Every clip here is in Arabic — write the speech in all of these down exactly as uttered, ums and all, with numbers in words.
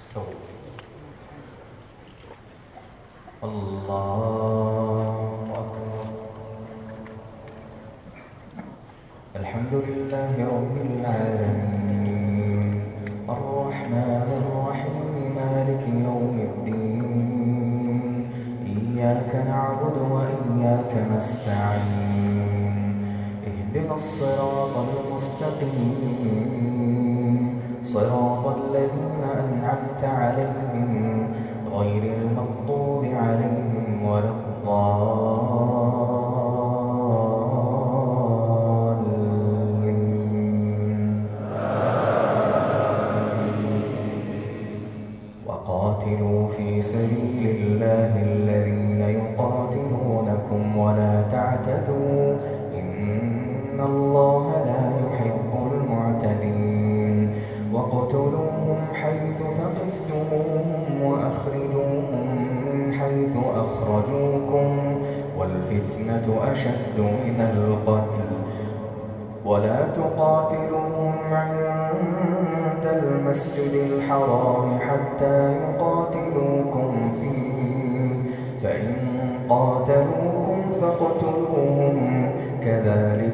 الله أكبر. الحمد لله رب العالمين الرحمن الرحيم مالك يوم الدين إياك نعبد وإياك نستعين اهدنا الصراط المستقيم صراط الذين أنعمت عليهم غير المغضوب عليهم ولا الضالين. وقاتلوا في سبيل الله الذين يقاتلونكم ولا تعتدوا إن الله لا يحب المعتدين. واقتلوهم حيث ثقفتموهم وأخرجوهم من حيث أخرجوكم والفتنة أشد من القتل ولا تقاتلوهم عند المسجد الحرام حتى يقاتلوكم فيه فإن قاتلوكم فاقتلوهم كذلك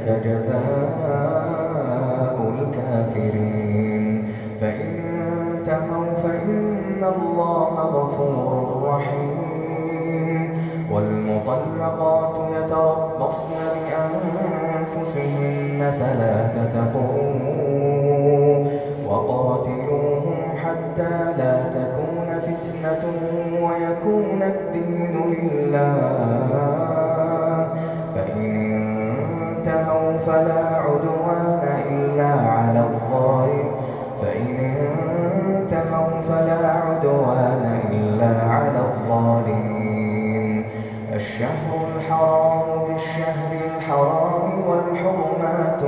جزاء الكافرين. فإن انتهوا فإن الله غفور رحيم. والمطلقات يتربصن بأنفسهن ثلاثة قروء وقاتلوهم حتى لا تكون فتنة ويكون الدين لله. فإن انتهوا فلا عدوان إلا على الظالمين فإن انتهوا فلا عدوان إلا على الظالمين. الشهر الحرام بالشهر الحرام والحرمات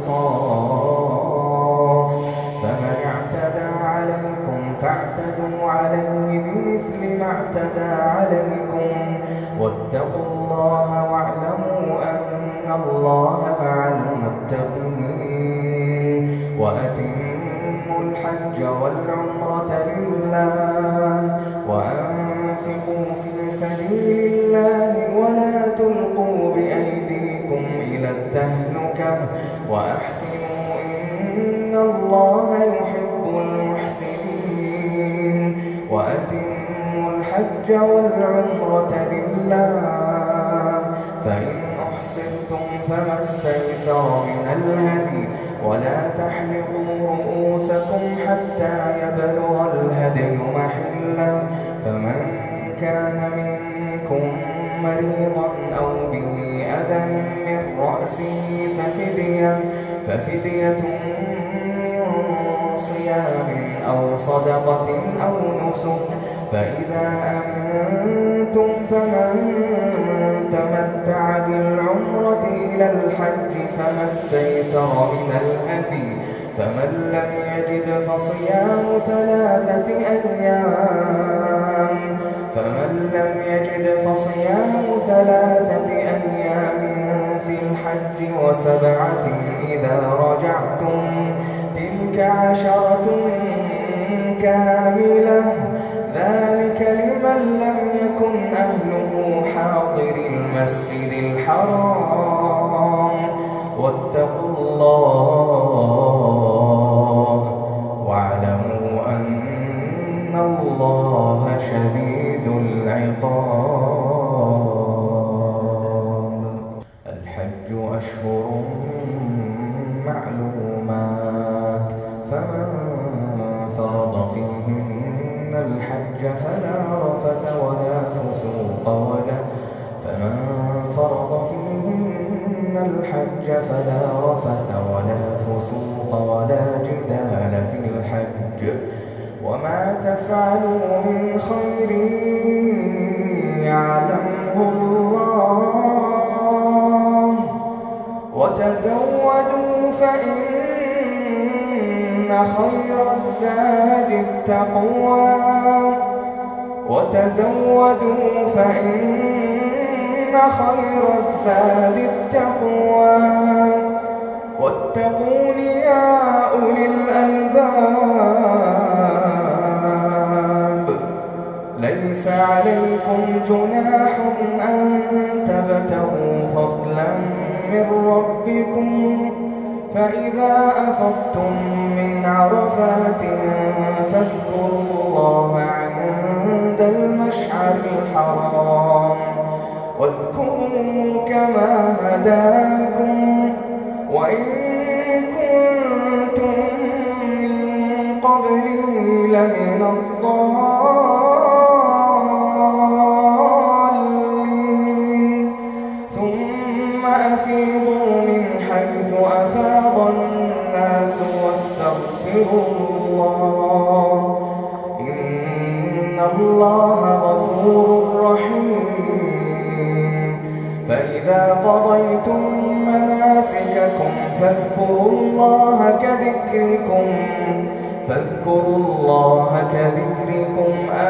قصاص فمن اعتدى عليكم فاعتدوا عليه بمثل ما اعتدى عليكم واتقوا الله واعلموا أن الله مع المتقين. وأتموا الحج والعمرة لله وأنفقوا في سبيل الله ولا تلقوا بأيديكم إلى التهلكة وأحسنوا إن الله يحب المحسنين. وأتموا الحج والعمرة لله فإن أحسنتم فما استيسر من الهدي ولا تحلقوا رؤوسكم حتى يبلغ الهدي محله. فمن كان منكم مريضا أو به أذى من رأسه ففدية, ففدية من صيام أو صدقة أو نسك. فإذا أمنتم فمن تمتع بالعمرة إلى الحج فما استيسر من الهدي. فمن لم يجد فصيام ثلاثة أيام فمن لم يجد فصيام ثلاثة أيام في الحج وسبعة إذا رجعتم تلك عشرة كاملة ذلك لمن لم يكن أهله حاضر المسجد الحرام. واتقوا الله واعلموا أن الله شديد العقاب. الحج أشهر معلومات فمن فرض فيهن الحج فلا رفث ولا فسوق ولا فمن فرض فيهن الحج فلا رفث ولا فسوق ولا جدال في الحج وما تفعلوا من خير يعلمه الله وتزودوا فإن خير الزاد التقوى وتزودوا فإن خير الزاد التقوى واتقون يا أولي الألباب ليس عليكم جناح أن تبتغوا فضلا من ربكم فإذا أفضتم من عرفات فاذكروا الله عند المشعر الحرام واذكروا كما هداكم وإن كنتم من قبله لمن الضالين ثم أفيضوا من حيث أفاض الناس واستغفروا الله إن الله غفور رحيم فإذا قضيتم مناسككم فاذكروا الله كذكركم فاذكروا الله كذكركم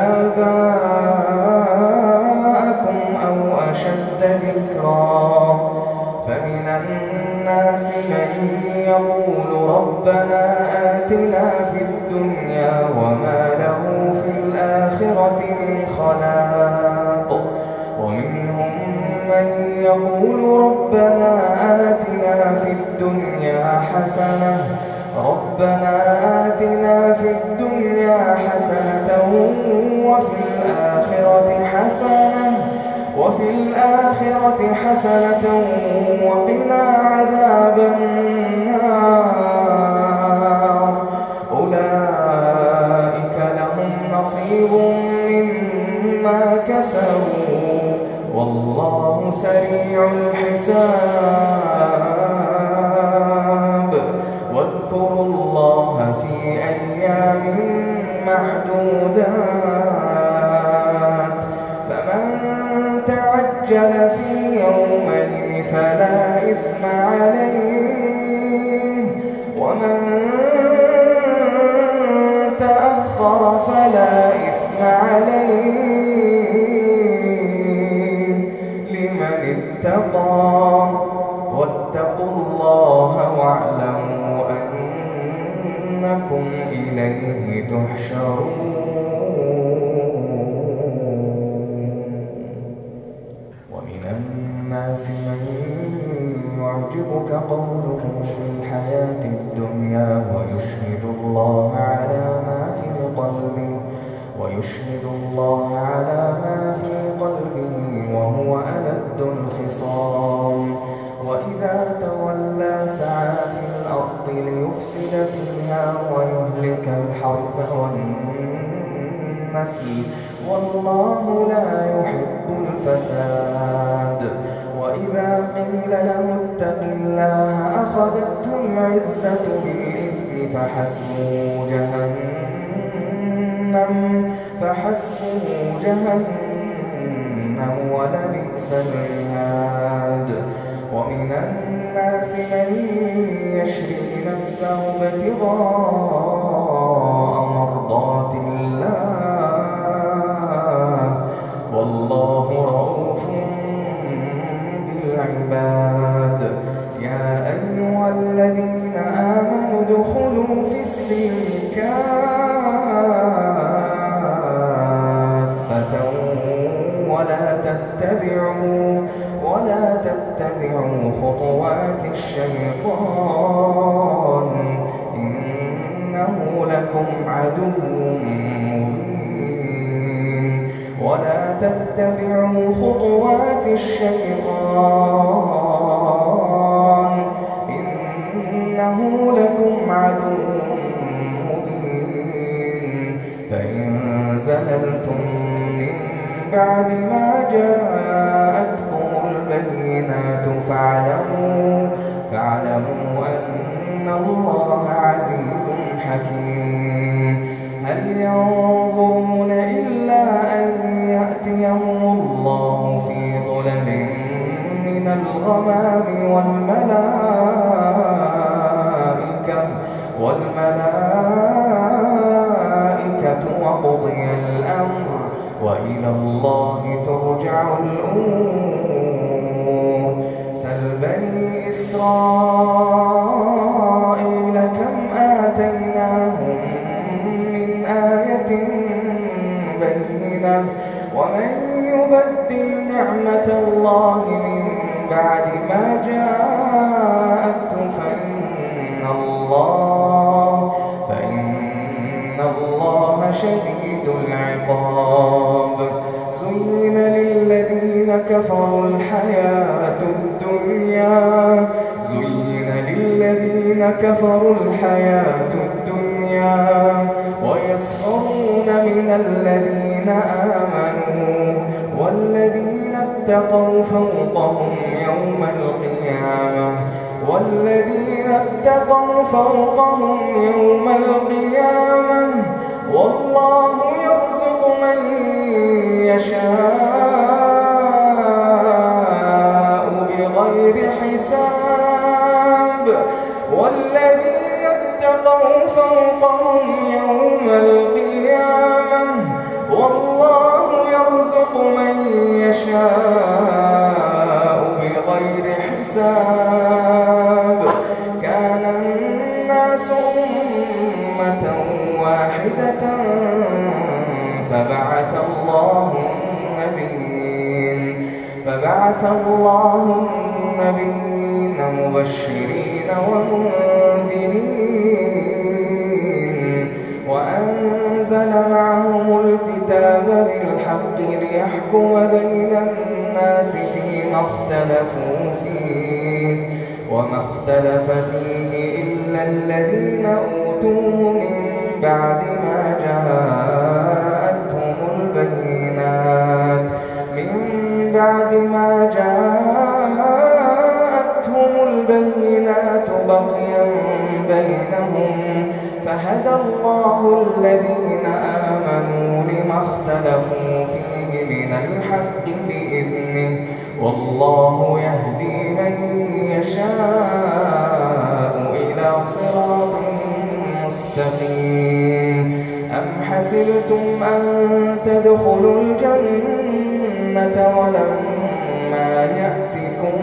آباءكم أو أشد ذكرا فمن الناس من يقول ربنا آتنا في الدنيا وما له في الآخرة من خلاق ومنهم من يقول ربنا آتنا في الدنيا حسنة ربنا آتنا في الدنيا حسنة وفي الآخرة حسنة وفي الآخرة حسنة وقنا عذاب النار أولئك لهم نصيب مما كسبوا والله سريع الحساب واذكروا الله في أيام معدودات فمن تعجل في يومين فلا إثم عليه ومن تأخر فلا إثم عليه لمن اتقى واتقوا الله واعلموا أنكم إليه تحشرون ومن الناس من يعجبك قوله في الحياة الدنيا ويشهد الله على ما في قلبه ويشهد الله على ما في قلبه وهو ألد الخصام وإذا تولى سعى في الأرض ليفسد فيها ويهلك الحرث والنسل والله لا يحب الفساد وإذا قيل له اتق الله أخذته العزة بالإثم فحسبه جهنم فحسبه جهنم ولبئس المهاد ومن الناس من يشري نفسه ابتغاء مرضات الله والله رؤوف بالعباد يا أيها الذين آمنوا ادخلوا في السلم كافة ولا تتبعوا ولا تتبعوا خطوات الشيطان إنه لكم عدو مبين ولا تتبعوا خطوات الشيطان إنه لكم عدو مبين فإن زللتم من بعد ما جاءتكم البينات فاعلموا فاعلموا أن الله عزيز حكيم هل ينظرون إلا أن يأتيهم الله في ظلل من الغمام والملائكة والملائكة وقضي الأمر وإلى الله ترجع الأمور سل بني إسرائيل كم آتيناهم من آية بينة ومن يبدل نعمة الله من بعد ما جاءته فإن الله فإن الله شديد العقاب. زين للذين كفروا الحياة الدنيا زين للذين كفروا الحياة الدنيا ويسخرون من الذين آمنوا والذين اتقوا فوقهم يوم القيامة والذين اتقوا فوقهم يوم القيامة والله يرزق من يشاء بغير حساب. والذين اتقوا فوقهم يوم القيامة والله يرزق من يشاء بغير حساب. كان الناس أمة واحدة فبعث الله النبيين فبعث الله النبيين مبشرين ومنذرين وأنزل معهم الكتاب بالحق ليحكم بين الناس فيما اختلفوا فيه وما اختلف فيه إلا الذين أوتوه من بعد ما جاءتهم البينات من بعد ما جاءتهم البينات بغيا بينهم فهدى الله الذين آمنوا لما اختلفوا فيه من الحق بإذنه والله يهدي من يشاء إلى صراط مستقيم. أم حسبتم أن تدخلوا الجنة ولما يأتكم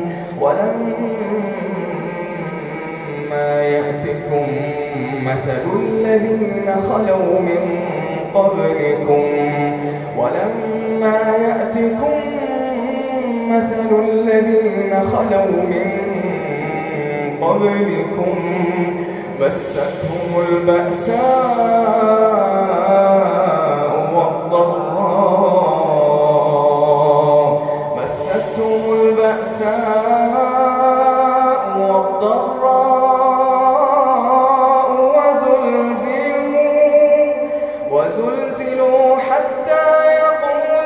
ولما يأتكم مثل الذين خلوا من قبلكم ولما يأتكم مثل الذين خلوا من قبلكم مستهم البأساء والضراء مستهم البأساء والضراء وزلزلوا وزلزلوا حتى يقول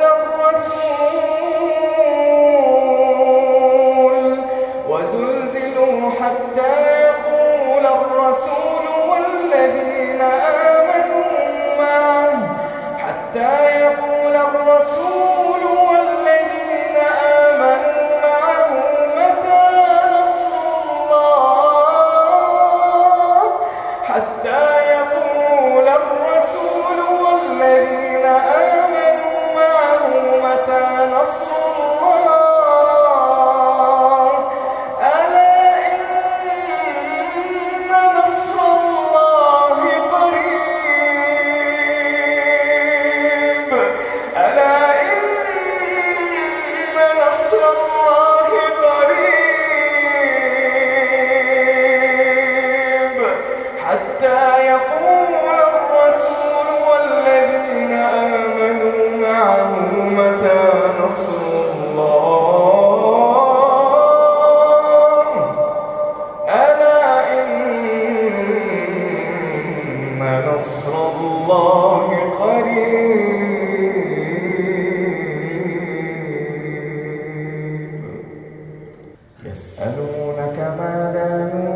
الرسول وزلزلوا حتى يقول الرسول والذين آمنوا معه حتى يقول الرسول والذين آمنوا معه متى نصر الله حتى يقول الرسول والذين آمنوا معه متى نصر الله ألا إن نصر الله قريب ألا إن نصر الله قريب حتى يقول الرسول والذين آمنوا معه متى نصر الله ألا إن نصر الله قريب. يسألونك ماذا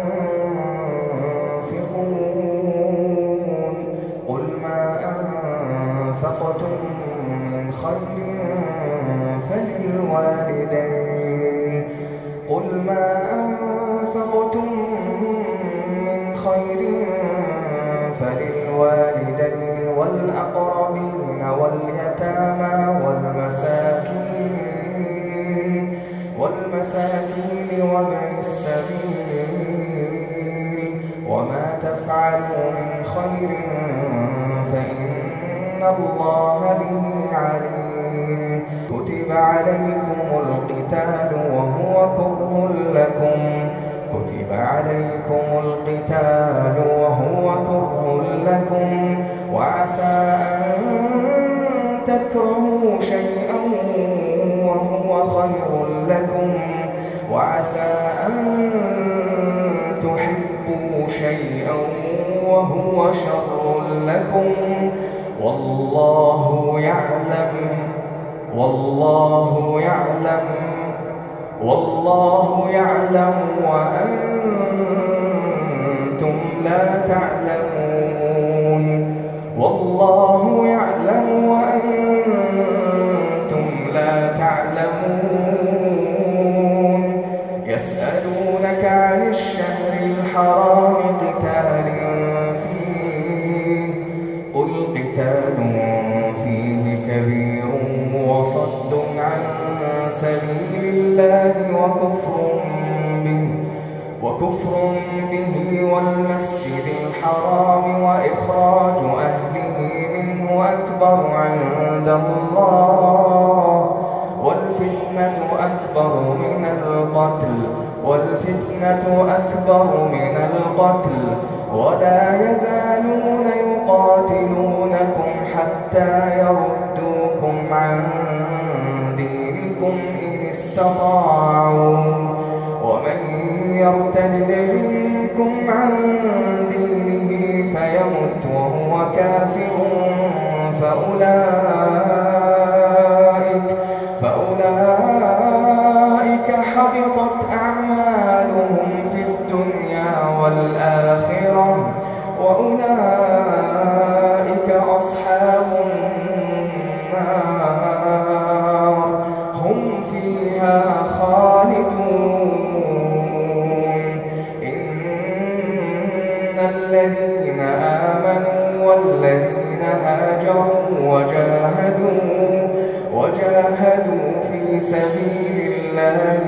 ينفقون قل ما أنفقتم من خير فللوالدين قل ما أنفقتم من خير فللوالدين والأقربين واليتامى والمساكين والمساكين وابن السبيل وما تفعلوا من خير فإن الله به عليم. كتب عليكم القتال وهو كره لكم كتب عليكم القتال وهو كره لكم وعسى أن تكرهوا شيئا وهو خير لكم وعسى أن تحبوا شيئا وهو شر لكم والله يعلم والله يعلم والله يعلم وأنتم لا تعلمون والله يعلم وأنتم لا تعلمون يسألونك عن الشهر الحرام قتال فيه قل قتال فيه كبير وصد عن سبيل الله وكفر به وكفر به والمسجد الحرام وإخراج أهله منه أكبر عند الله والفتنة أكبر من القتل والفتنة أكبر من القتل ولا يزالون يقاتلونكم حتى يردوكم عن دينكم إن استطاعوا ومن يرتد منكم عن دينه فيمت وهو كافر فأولئك فأولئك حبطت أعمالهم في الدنيا والآخرة وأولئك أصحاب النار هم فيها خالدون إن الذين آمنوا والذين هاجروا وجاهدوا وجاهدوا في سبيل الله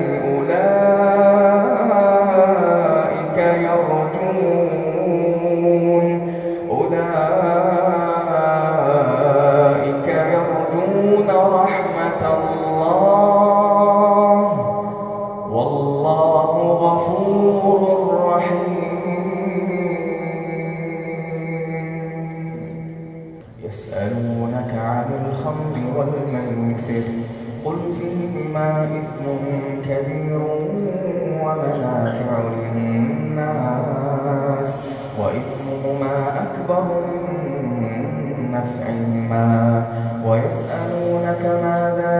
أولئك يرجون أولئك يرجون رحمة الله والله غفور رحيم يسألونك عن الخمر والميسر قل فيهما إثم كبير ومنافع للناس وإثمهما أكبر من نفعهما ويسألونك ماذا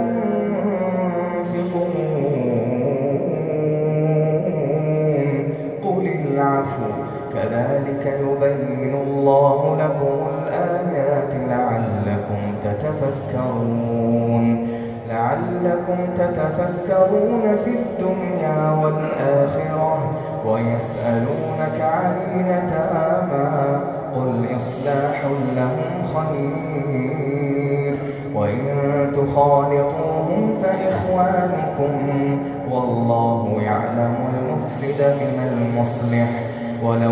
ينفقون قل العفو كذلك يبين الله لكم الآيات لعلكم تتفكرون لعلكم تتفكرون في الدنيا والآخرة ويسألونك عن اليتامى قل إصلاح لهم خير وإن تخالطوهم فإخوانكم والله يعلم المفسد من المصلح ولو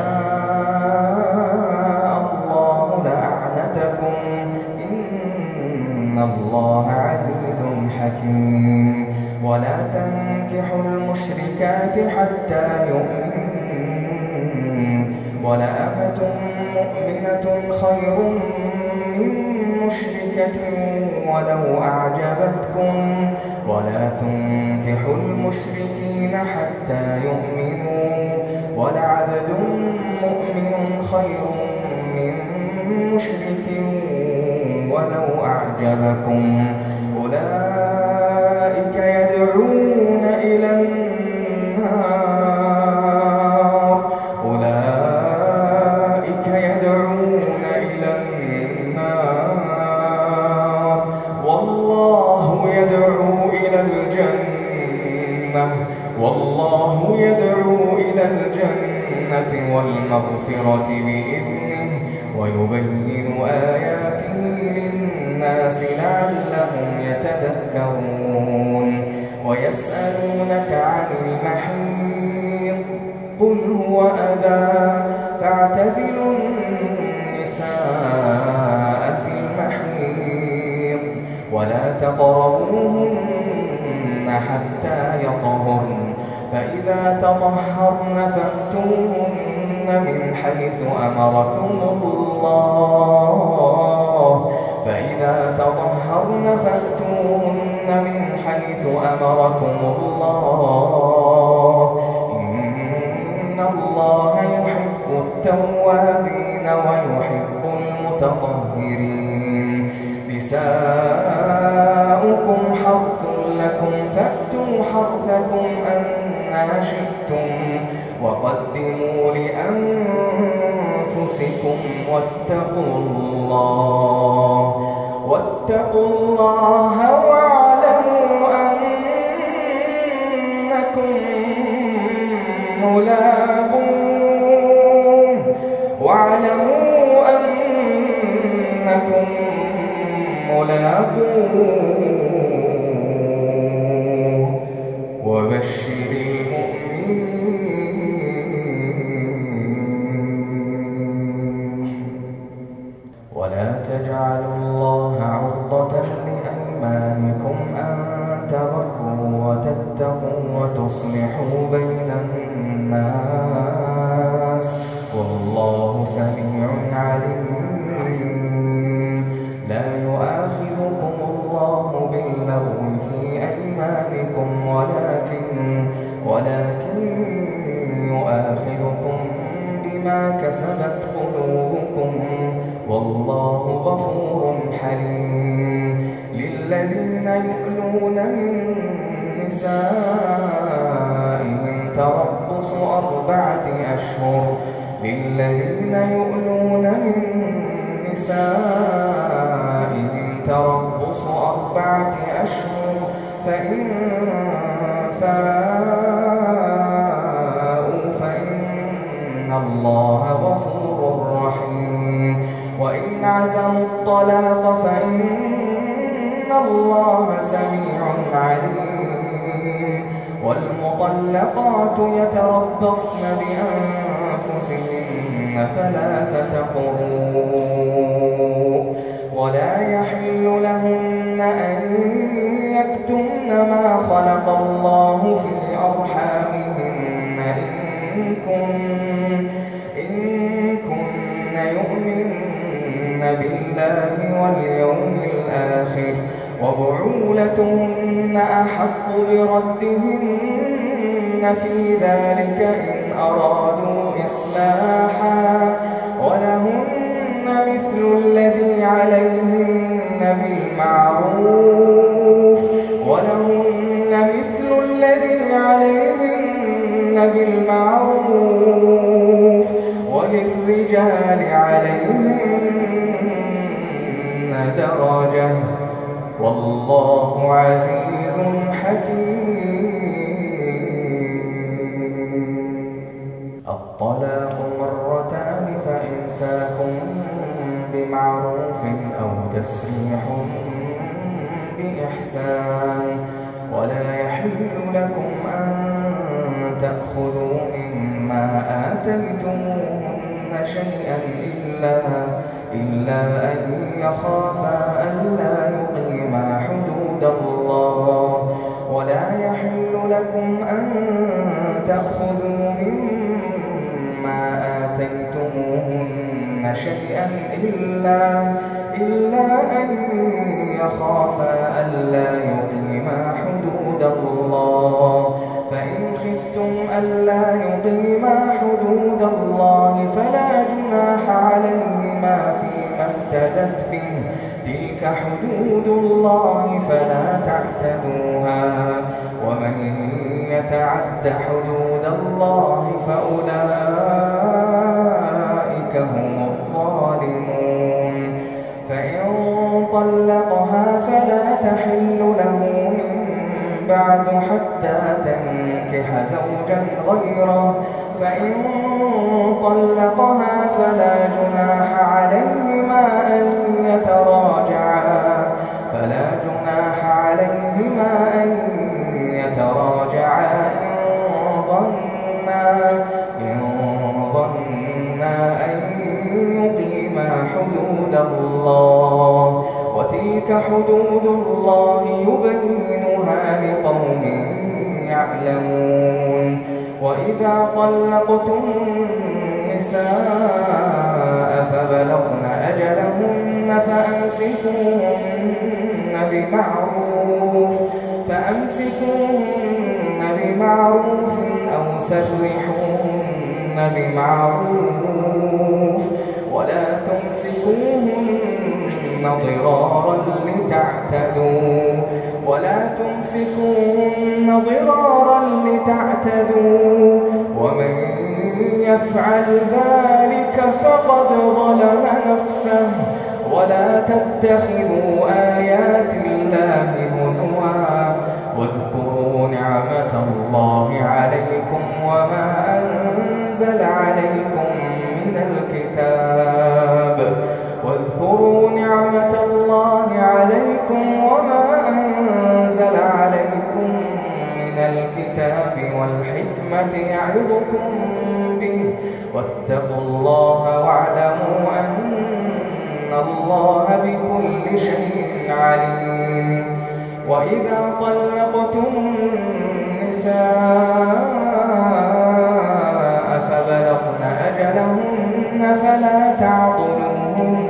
شاء الله لأعنتكم إن الله عزيز حكيم ولا تنكحوا المشركات حتى يؤمنوا ولأمة مؤمنة خير من مشركة ولو أعجبتكم ولا تنكحوا المشركين حتى يؤمنوا ولعبد مؤمن خير من مشرك ولو أعجبكم أولئك يدعون إلى النار أولئك يدعون إلى النار والله يدعو إلى الجنة والله يدعو إلى الجنة والمغفرة بإذنه ويبين آياته للناس لعلهم يتذكرون ويسألونك عن المحيض قل هو أذى فاعتزلوا النساء في المحيض تقربوهن حتى يطهرن فإذا تطهرن فأتوهن من حيث أمركم الله فإذا تطهرن فأتوهن من حيث أمركم الله إن الله يحب التوابين ويحب المتطهرين نساؤكم حرث لكم فأتوا حرثكم أنى شئتم وقدموا لأنفسكم واتقوا الله واتقوا الله واعلموا أنكم ملاقوه واعلموا أنكم ملاقوه وبشر المؤمنين ولا تجعلوا الله عرضة لأيمانكم أن تبروا وتتقوا وتصلحوا بين الناس والله سميع عليم لا يؤاخذكم الله باللغو في أيمانكم ولكن ولكن يؤاخذكم بما كسبت قلوبكم والله غفور حليم للذين يؤلون من نسائهم تربص أربعة أشهر للذين يؤلون من نسائهم تربص أربعة أشهر فإن فاءوا فإن الله غفور رحيم وإن عزموا الطلاق فإن الله سميع عليم والمطلقات يتربصن بأنفسهن ثلاثة قروء ولا يحل لهن أن يكتمن ما خلق الله في أرحامهن إن كن إن كن يؤمن بالله واليوم الآخر وبعولتهن أحق بردهن في ذلك إن أرادوا إصلاحا ولهن مثل الذي عليهن بالمعروف ولهن مثل الذي عليهن بالمعروف وللرجال عليهن درجة والله عزيز حكيم الطلاق مرتان فإمساك بمعروف أو تسريح بإحسان ولا يحل لكم أن تأخذوا مما آتيتموهن شيئا إلا إلا أن يخافا ألا يقيما حدود الله ولا يحل لكم أن تأخذوا مما آتيتموهن شيئا إلا إلا أن يخافا ألا يقيما حدود الله فإن خفتم ألا يقيما حدود الله فلا جناح عليهما فيما افتدت به تلك حدود الله فلا تعتدوها ومن يتعد حدود الله فأولئك هم الظالمون فإن طلقها فلا تحل له من بعد حتى تنكح زوجا غيره فإن طلقها فلا جناح عليهما أن يتراجعا فلا جناح عليهما أن يتراجعا إن ظنا إن ظنا أن يقيما حدود الله وتلك تلك حدود الله يبينها لقوم يعلمون وإذا طلقتم النساء فبلغن أجلهن فأمسكوهن بمعروف فأمسكوهن بمعروف أو سرحوهن بمعروف ولا تمسكوهن ضرارا لتعتدوا ولا تمسكوهن ضرارا لتعتدوا ومن يفعل ذلك فقد ظلم نفسه ولا تتخذوا آيات الله هزوا واذكروا نعمة الله عليكم وما أنزل عليكم من الكتاب واذكروا نعمة الله عليكم وما أنزل عليكم من الكتاب والحكمة يعظكم به واتقوا الله واعلموا أن الله بكل شيء عليم وإذا طلقتم النساء فبلغن أجلهن فلا تعضلوهن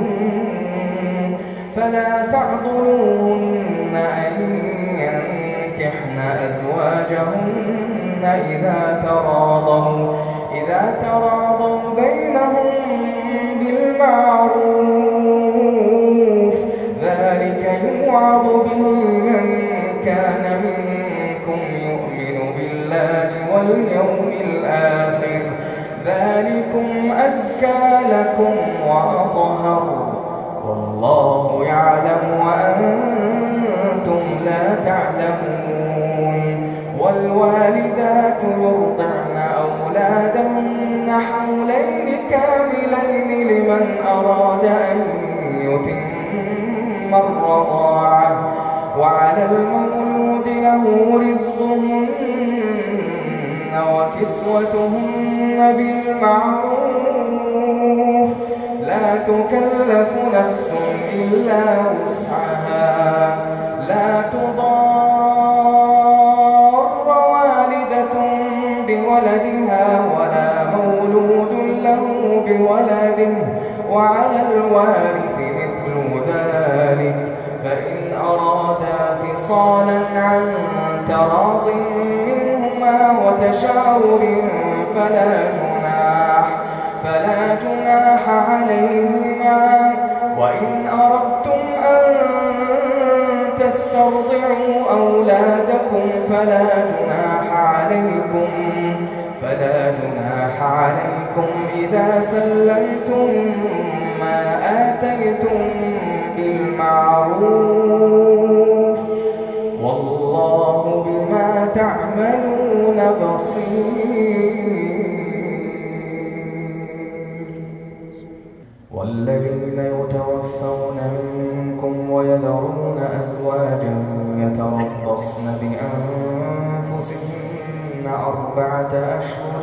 فلا تعضلوهن أن ينكحن أزواجهن إذا تراضوا إذا تراضوا بينهم بالمعروف ذلك يوعظ به من كان منكم يؤمن بالله واليوم الآخر ذلكم أزكى لكم وأطهر والله يعلم وأنتم لا تعلمون والوالدات يرضعن أولادهن حولين كاملين لمن أراد أن يتم الرضاعة وعلى المولود له رزقهن وكسوتهن بالمعروف لا تكلف نفس إلا وسعها لا تضار والدة بولدها ولا مولود له بولده وعلى الوارث مثل ذلك فإن أرادا فصالا عن تراض منهما وتشاور فلا جناح فلا جناح عليهما وإن أردتم أن تسترضعوا أولادكم فلا جناح عليكم فلا جناح عليكم إذا سلمتم ما آتيتم بالمعروف والله بما تعملون بصير والذين يتوفون منكم ويذرون أزواجا يتربصن بأنفسهن أربعة أشهر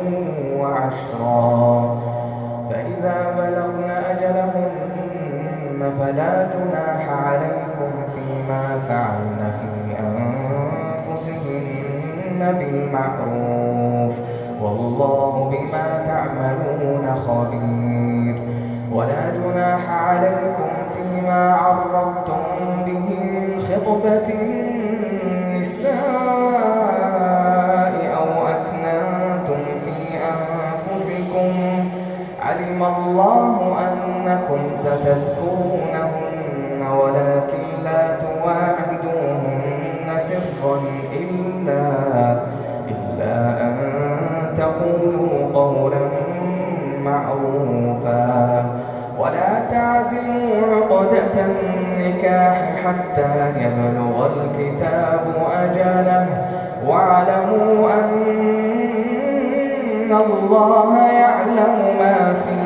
وعشرا فإذا بلغن أجلهن فلا جناح عليكم فيما فعلن في أنفسهن بالمعروف والله بما تعملون خبير ولا جناح عليكم فيما عرضتم به من خطبة النساء أو أكننتم في أنفسكم علم الله أنكم ستذكرونهن ولكن لا تواعدوهن سرا إلا, إلا أن تقولوا قولا معروفا ولا تعزموا عقدة النكاح حتى يبلغ الكتاب أجله واعلموا أن الله يعلم ما في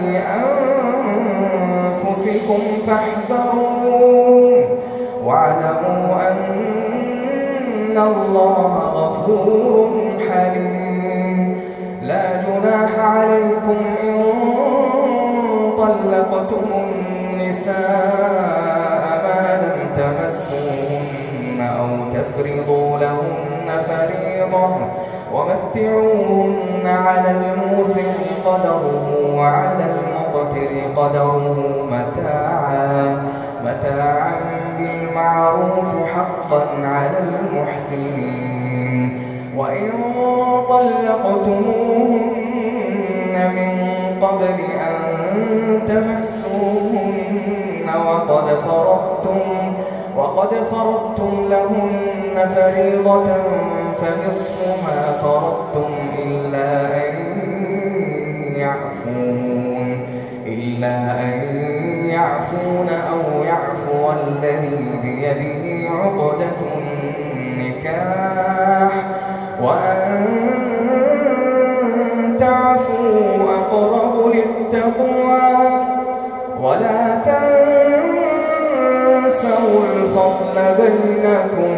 أنفسكم فاحذرون واعلموا أن الله غفور حليم لا جناح عليكم إن طلقتم النساء ما لم ومتعوهن على الموسع قدره وعلى المقتر قدره متاعا متاعا بالمعروف حقا على المحسنين. وإن طلقتموهن من قبل أن تمسوهن وقد فرضتم وقد فرضتم لهن فريضة فنصف ما فرضتم إلا أن يعفون إلا أن يعفون أو يعفو الذي بيده عقدة النكاح وأن تعفوا أقرب للتقوى ولا تنسوا الفضل بينكم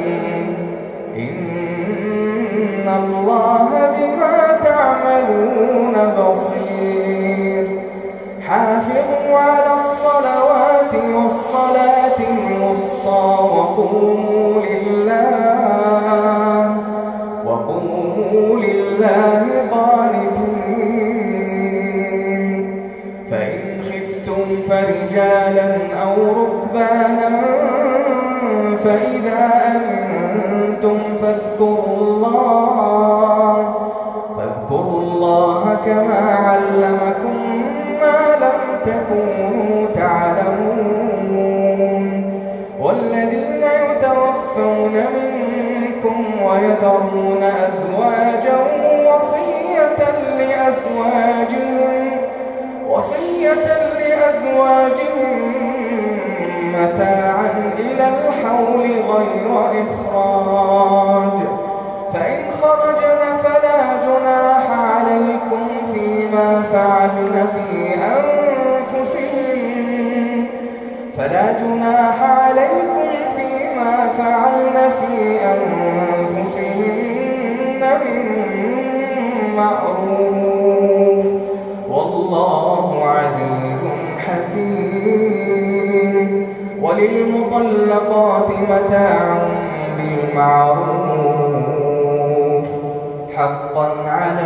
إن الله بما تعملون بصير. حافظوا على الصلوات والصلاة الوسطى وقوموا لله وقوموا لله قانتين. فإن خفتم فرجالا أو ركبانا فإذا أمنتم فاذكروا الله فاذكروا الله كما علمكم ما لم تكونوا تعلمون. والذين يتوفون منكم ويذرون أزواجا وصية لأزواجهم وصية لأزواجهم متاعا إلى الحول غير إخراج. فإن خرجن فلا جناح عليكم فيما فعلن في أنفسهن فلا جناح عليكم فيما فعلن في أنفسهن من معروف والله عزيز حكيم. وللمطلقات متاع بالمعروف حقا على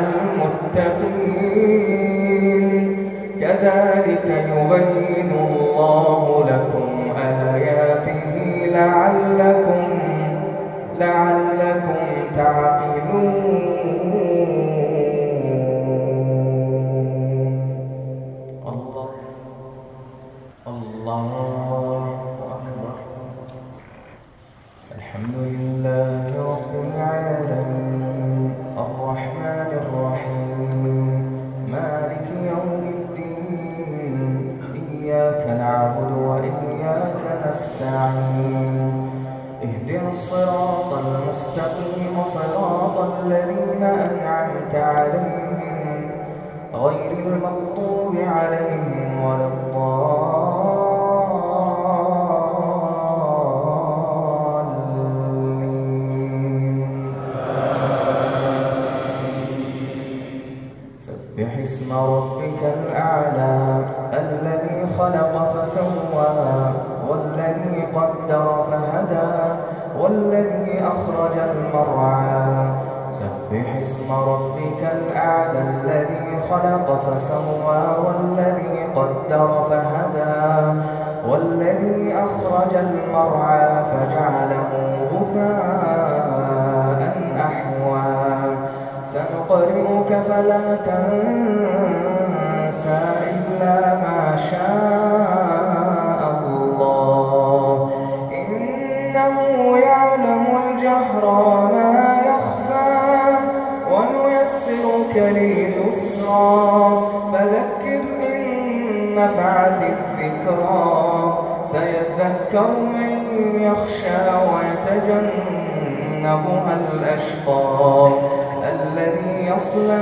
المتقين. كذلك يبين الله لكم آياته لعلكم لعلكم تعقلون. الله الله أكبر. الحمد لله رب العالمين الرحمن الرحيم مالك يوم الدين إياك نعبد وإياك نستعين اهدنا الصراط المستقيم صراط الذين أنعمت عليهم غير المغضوب عليهم ولا الضالين. سبح اسم ربك الأعلى الذي خلق فسوى والذي قدر فهدى والذي أخرج المرعى. سبح اسم ربك الأعلى الذي خلق فسوى والذي قدر فهدى والذي أخرج المرعى فجعله غثاء أحوى. سنقرئك فلا تنسى إلا ما شاء الله إنه يعلم الجهر وما يخفى ونيسرك لليسرى فذكر إن نفعت الذكرى. سيذكر من يخشى ويتجنبها الأشقى الذي يصلى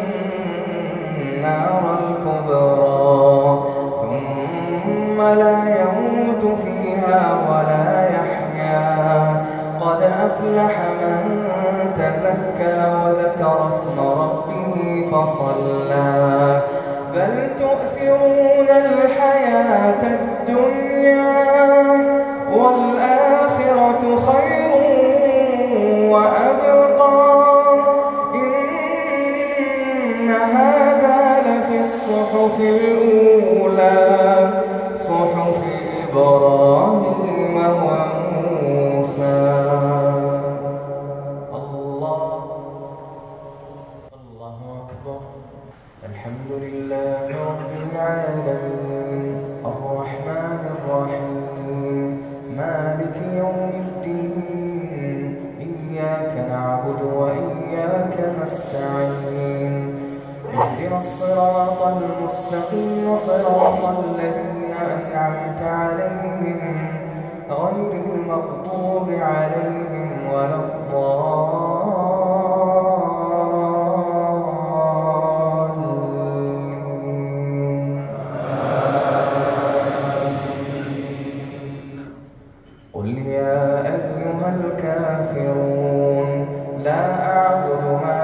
النار الكبرى ثم لا يموت فيها ولا يحيا. قد أفلح من تزكى وذكر اسم ربه فصلى. بل تؤثرون الحياة الدنيا والآخرة خير وأبقى إن إبراهيم وموسى. الله الله أكبر. الحمد لله رب العالمين الرحمن الرحيم مالك يوم الدين إياك نعبد وإياك نستعين اهدنا الصراط المستقيم صراط الذين أنعمت عليهم غير المغضوب عليهم ولا الضالين. قل يا أيها الكافرون لا أعبد ما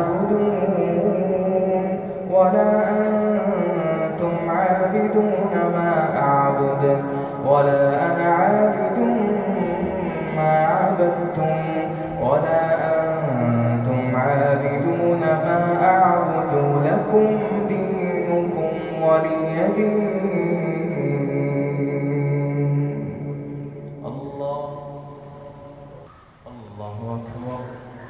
تعبدون ولا أنتم عابدون ما أعبد ولا أنا عابد ما عبدتم ولا أنتم عابدون ما أعبد لكم دينكم ولي دين. الله الله أكبر.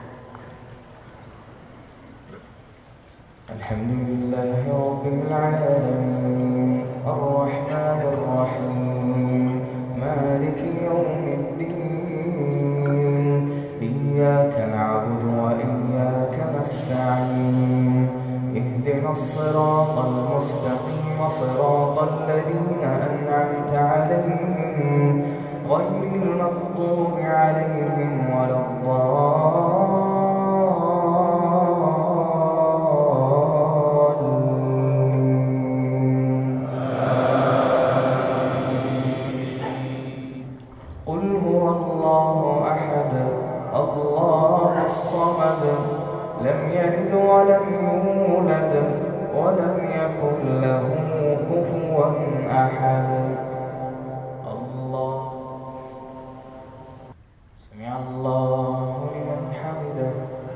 الحمد لله رب العالمين الرحمن الرحيم مالك يوم الدين إياك نعبد وإياك نستعين اهدنا الصراط المستقيم صراط الذين أنعمت عليهم غير المغضوب عليهم ولا الضالين. لم يلد ولم يولد ولم يكن له كفوا أحد. الله سمع الله لمن حمده.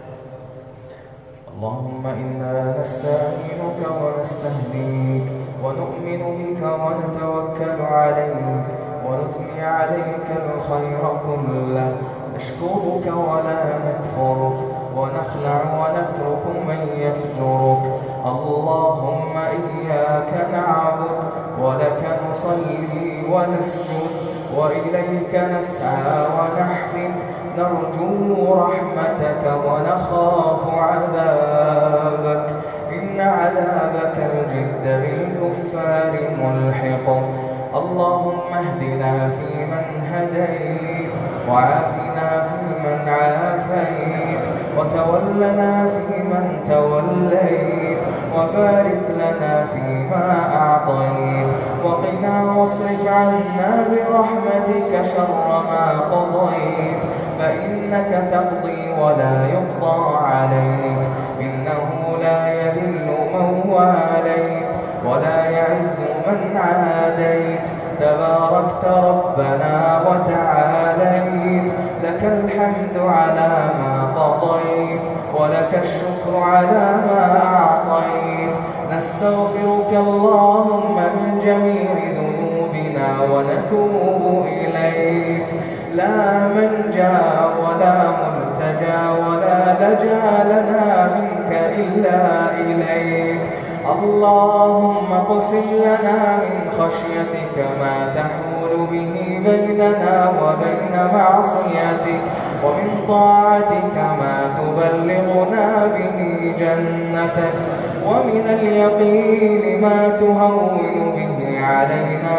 اللهم إنا نستعينك ونستهديك ونؤمن بك ونتوكل عليك ونثني عليك الخير كله نشكرك ولا نكفرك ونخلع ونترك من يفجرك. اللهم إياك نعبد ولك نصلي ونسجد وإليك نسعى ونحفد نرجو رحمتك ونخاف عذابك إن عذابك الجد بالكفار ملحق. اللهم اهدنا فيمن هديت وعافنا فيمن عافيت وتولنا فيمن توليت وبارك لنا فيما أعطيت وقنا واصرف عنا برحمتك شر ما قضيت فإنك تقضي ولا يقضى عليك إنه لا يذل من واليت ولا يعز من عاديت تباركت ربنا وتعاليت. لك الحمد على ما قضيت ولك الشكر على ما أعطيت. نستغفرك اللهم من جميع ذنوبنا ونتوب إليك. لا منجا ولا ملتجا ولا لجا لنا منك إلا إليك. اللهم اقسم لنا من خشيتك ما تحول به بيننا وبين معصيتك ومن طاعتك ما تبلغنا به جنتك ومن اليقين ما تهون به علينا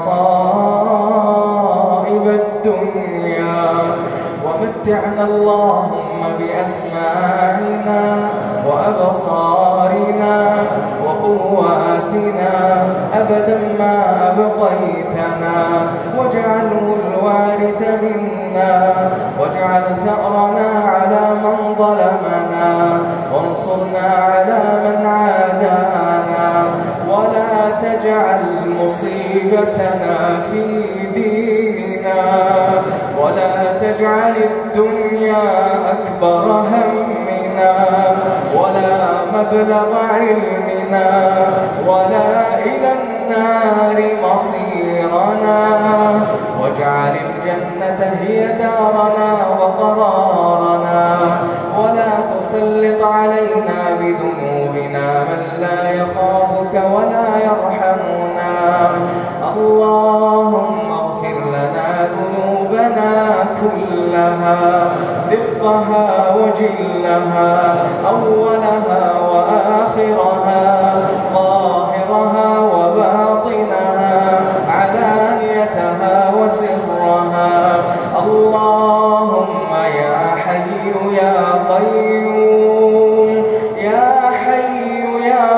مصائب الدنيا ومتعنا اللهم بأسماعنا وأبصارنا وقواتنا أبدا ما أبقيتنا واجعله الوارث منا واجعل ثأرنا على من ظلمنا وانصرنا على من عادانا ولا تجعل مصيبتنا في ديننا ولا تجعل الدنيا أكبر همنا ولا مبلغ علمنا ولا إلى النار مصيرنا واجعل الجنة هي دارنا وقرارنا ولا تسلط علينا بذنوبنا من لا يخافك ولا يرحمنا. اللهم اغفر لنا ذنوبنا كلها دقها وجلها أولها وآخرها ظاهرها وباطنها علانيتها وسرها. اللهم يا حي يا قيوم يا حي يا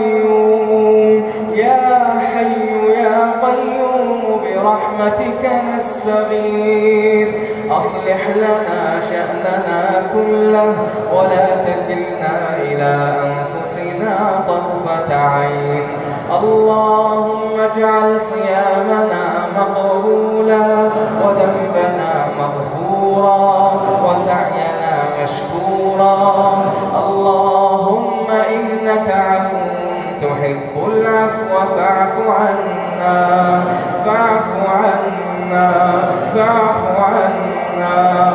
قيوم يا حي يا قيوم برحمتك نستغيث أصلح لنا شأننا كله ولا تكلنا إلى أنفسنا طرفة عين. اللهم اجعل صيامنا مقبولا وذنبنا مغفورا وسعينا مشكورا. اللهم إنك عفو تحب العفو فاعف عنا فاعف عنا فاعف عنا.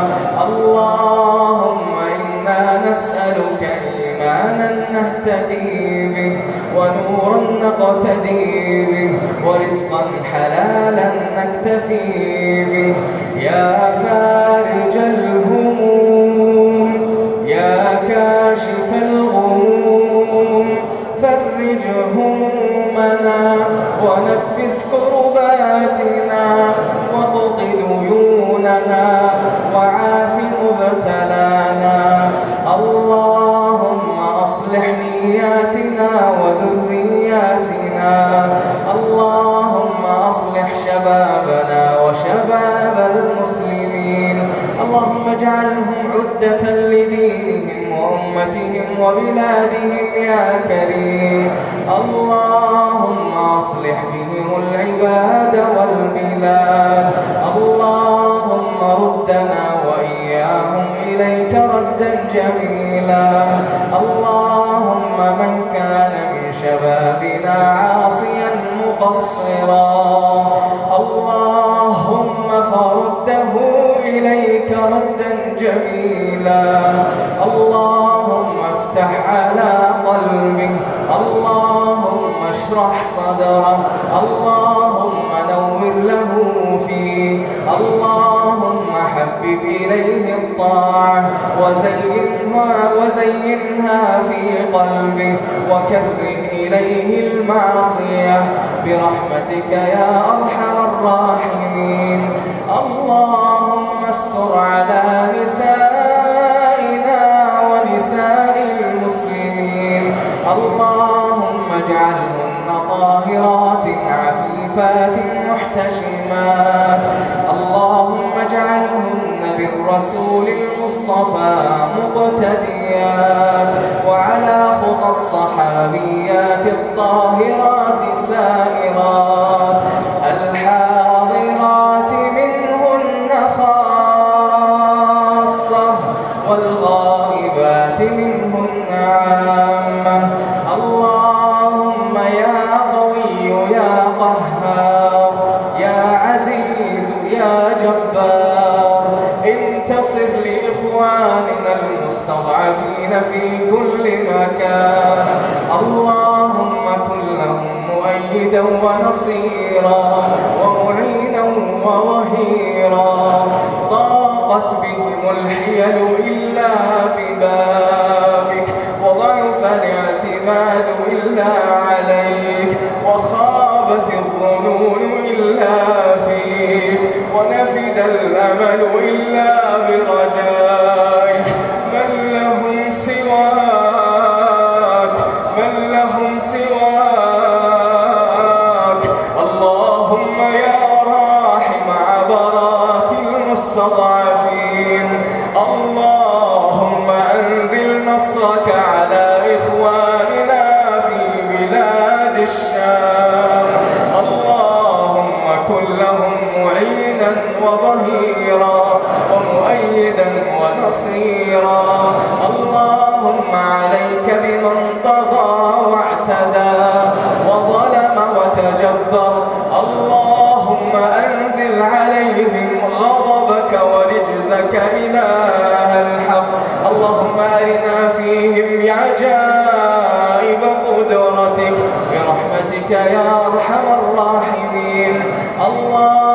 اللهم إنا نسألك إيمانا نهتدي به ونورا نقتدي به ورزقا حلالا نكتفي به. يا فارج الهموم يا كاشف الغموم فرج همومنا ونفس كرباتنا واقض ديوننا وعاف مبتلانا. اللهم أصلح نياتنا وذرياتنا. اللهم أصلح شبابنا وشباب المسلمين. اللهم اجعلهم عدة لدينهم وأمتهم وبلادهم يا كريم. اللهم أصلح بهم العباد والبلاد. اللهم ردنا وإياهم إليك ردا جميلا. اللهم من كان من شبابنا عاصيا مقصرا اللهم فرده إليك ردا جميلا. اللهم افتح على قلبه. اللهم اشرح صدره. اللهم نور له فيه. اللهم حبب إليه الطاعة وزينها, وزينها في قلبه وكره إليه المعصية برحمتك يا أرحم الراحمين. اللهم استر على نسائنا ونساء المسلمين. اللهم اجعلهن طاهرات عفيفات محتشمات. اللهم اجعلهن بالرسول المصطفى مقتديات وعلى خطى الصحابيات الطاهرات سائرات الحاضرات منهن خاصة والغائبات منهن عامة. اللهم يا قوي يا قهار يا عزيز يا جبار انتصر لإخواننا المستضعفين في كل مكان. اللهم كن لهم مؤيدا ونصيرا ومعينا وظهيرا. ضاقت بهم الحيل إلا ببابك وضعف الاعتماد إلا عليك وخابت الظنون إلا فيك ونفد الأمل إلا برجائك. من لهم سواك من لهم سواك. اللهم يا راحم عبرات المستضعفين. اللهم أنزل نصرك على إخواننا في بلاد الشام. اللهم كن لهم معينا وظهيرا ومؤيدا ونصيرا. اللهم عليك بمن طغى واعتدى وظلم وتجبر. اللهم أنزل عليه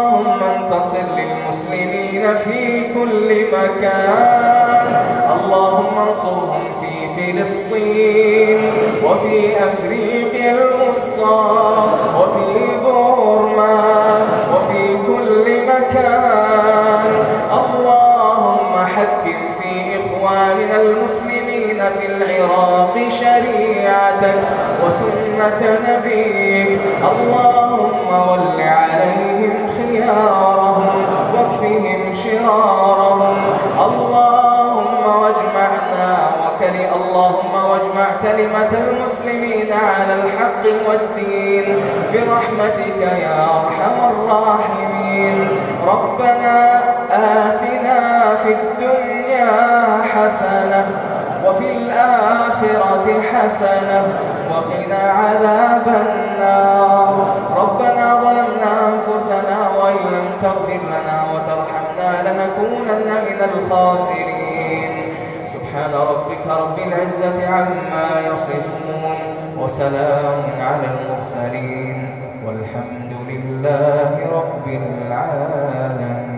اللهم انتصر للمسلمين في كل مكان. اللهم انصرهم في فلسطين وفي أفريقيا الوسطى وفي بورما وفي كل مكان. اللهم حكم في إخواننا المسلمين في العراق شريعتك وسنة نبيك. اللهم ول عليهم خيارهم واكفهم شرارهم. اللهم واجمعنا وكل اللهم واجمع كلمة المسلمين على الحق والدين برحمتك يا أرحم الراحمين. ربنا آتنا في الدنيا حسنة وفي الآخرة حسنة وقنا عذاب النار. ربنا ظلمنا أنفسنا وإن لم تغفر لنا وترحمنا لنكونن من الخاسرين. سبحان ربك رب العزة عما يصفون وسلام على المرسلين والحمد لله رب العالمين.